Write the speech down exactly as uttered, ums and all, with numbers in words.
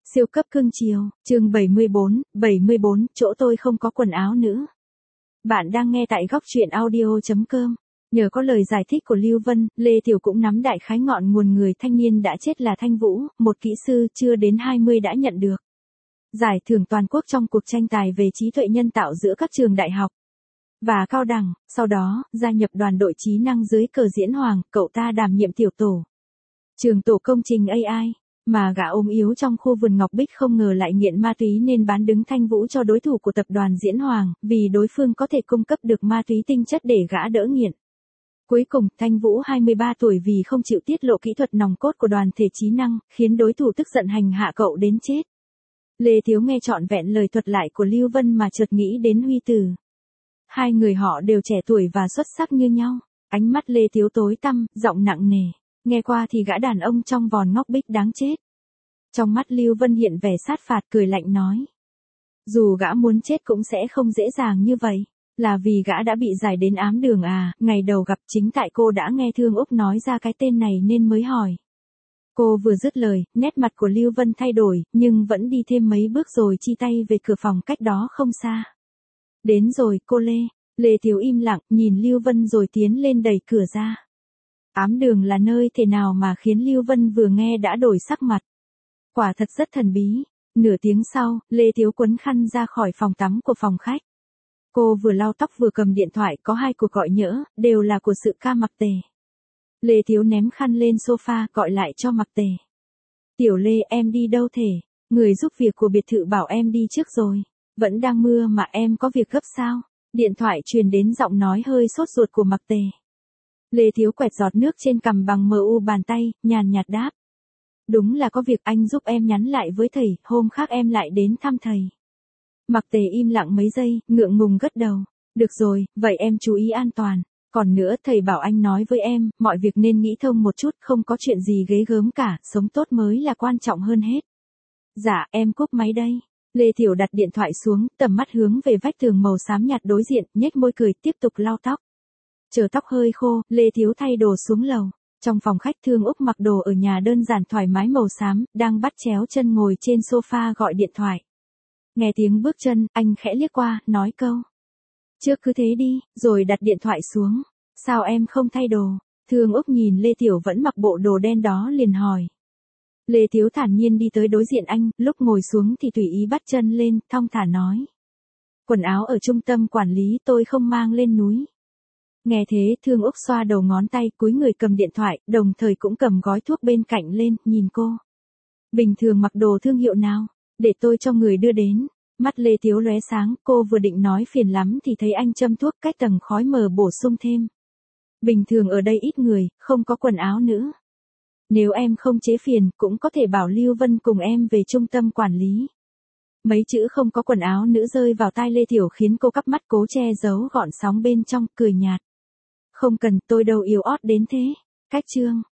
Siêu cấp cưng chiều, chương bảy mươi bốn, bảy mươi bốn, chỗ tôi không có quần áo nữa. Bạn đang nghe tại góc truyện audio chấm com. Nhờ có lời giải thích của Lưu Vân, Lê Tiểu cũng nắm đại khái ngọn nguồn người thanh niên đã chết là Thanh Vũ, một kỹ sư chưa đến hai mươi đã nhận được giải thưởng toàn quốc trong cuộc tranh tài về trí tuệ nhân tạo giữa các trường đại học và cao đẳng. Sau đó, gia nhập đoàn đội trí năng dưới cờ Diễn Hoàng, cậu ta đảm nhiệm tiểu tổ trường tổ công trình a i. Mà gã ốm yếu trong khu vườn Ngọc Bích không ngờ lại nghiện ma túy nên bán đứng Thanh Vũ cho đối thủ của tập đoàn Diễn Hoàng, vì đối phương có thể cung cấp được ma túy tinh chất để gã đỡ nghiện. Cuối cùng, Thanh Vũ hai mươi ba tuổi vì không chịu tiết lộ kỹ thuật nòng cốt của đoàn thể trí năng, khiến đối thủ tức giận hành hạ cậu đến chết. Lê Thiếu nghe trọn vẹn lời thuật lại của Lưu Vân mà chợt nghĩ đến Huy Tử. Hai người họ đều trẻ tuổi và xuất sắc như nhau. Ánh mắt Lê Thiếu tối tăm, giọng nặng nề. Nghe qua thì gã đàn ông trong vòn Ngọc Bích đáng chết. Trong mắt Lưu Vân hiện vẻ sát phạt, cười lạnh nói. Dù gã muốn chết cũng sẽ không dễ dàng như vậy. Là vì gã đã bị giải đến ám đường à, ngày đầu gặp chính tại cô đã nghe Thương Úc nói ra cái tên này nên mới hỏi. Cô vừa dứt lời, nét mặt của Lưu Vân thay đổi, nhưng vẫn đi thêm mấy bước rồi chi tay về cửa phòng cách đó không xa. Đến rồi, cô Lê. Lê Thiếu im lặng, nhìn Lưu Vân rồi tiến lên đẩy cửa ra. Ám đường là nơi thế nào mà khiến Lưu Vân vừa nghe đã đổi sắc mặt. Quả thật rất thần bí. Nửa tiếng sau, Lê Thiếu quấn khăn ra khỏi phòng tắm của phòng khách. Cô vừa lau tóc vừa cầm điện thoại, có hai cuộc gọi nhỡ, đều là của sự ca Mặc Tề. Lê Thiếu ném khăn lên sofa, gọi lại cho Mặc Tề. Tiểu Lê, em đi đâu thể? Người giúp việc của biệt thự bảo em đi trước rồi. Vẫn đang mưa mà em có việc gấp sao? Điện thoại truyền đến giọng nói hơi sốt ruột của Mặc Tề. Lê Thiếu quẹt giọt nước trên cằm bằng mờ u bàn tay, nhàn nhạt đáp. Đúng là có việc, anh giúp em nhắn lại với thầy, hôm khác em lại đến thăm thầy. Mặc Tề im lặng mấy giây, ngượng ngùng gật đầu. Được rồi, vậy em chú ý an toàn. Còn nữa, thầy bảo anh nói với em, mọi việc nên nghĩ thông một chút, không có chuyện gì ghê gớm cả, sống tốt mới là quan trọng hơn hết. Dạ, em cúp máy đây. Lê Thiểu đặt điện thoại xuống, tầm mắt hướng về vách tường màu xám nhạt đối diện, nhếch môi cười, tiếp tục lau tóc. Chờ tóc hơi khô, Lê Thiếu thay đồ xuống lầu. Trong phòng khách, Thương Úc mặc đồ ở nhà đơn giản thoải mái màu xám, đang bắt chéo chân ngồi trên sofa gọi điện thoại. Nghe tiếng bước chân, anh khẽ liếc qua, nói câu. Trước cứ thế đi, rồi đặt điện thoại xuống. Sao em không thay đồ? Thương Úc nhìn Lê Tiểu vẫn mặc bộ đồ đen đó liền hỏi. Lê Thiếu thản nhiên đi tới đối diện anh, lúc ngồi xuống thì tùy ý bắt chân lên, thong thả nói. Quần áo ở trung tâm quản lý tôi không mang lên núi. Nghe thế, Thương Úc xoa đầu ngón tay, cúi người cầm điện thoại, đồng thời cũng cầm gói thuốc bên cạnh lên, nhìn cô. Bình thường mặc đồ thương hiệu nào? Để tôi cho người đưa đến. Mắt Lê Thiếu lóe sáng, cô vừa định nói phiền lắm thì thấy anh châm thuốc cách tầng khói mờ bổ sung thêm. Bình thường ở đây ít người, không có quần áo nữa. Nếu em không chế phiền, cũng có thể bảo Lưu Vân cùng em về trung tâm quản lý. Mấy chữ không có quần áo nữ rơi vào tai Lê Thiểu khiến cô cắp mắt cố che giấu gọn sóng bên trong, cười nhạt. Không cần, tôi đâu yếu ớt đến thế. Cách chương.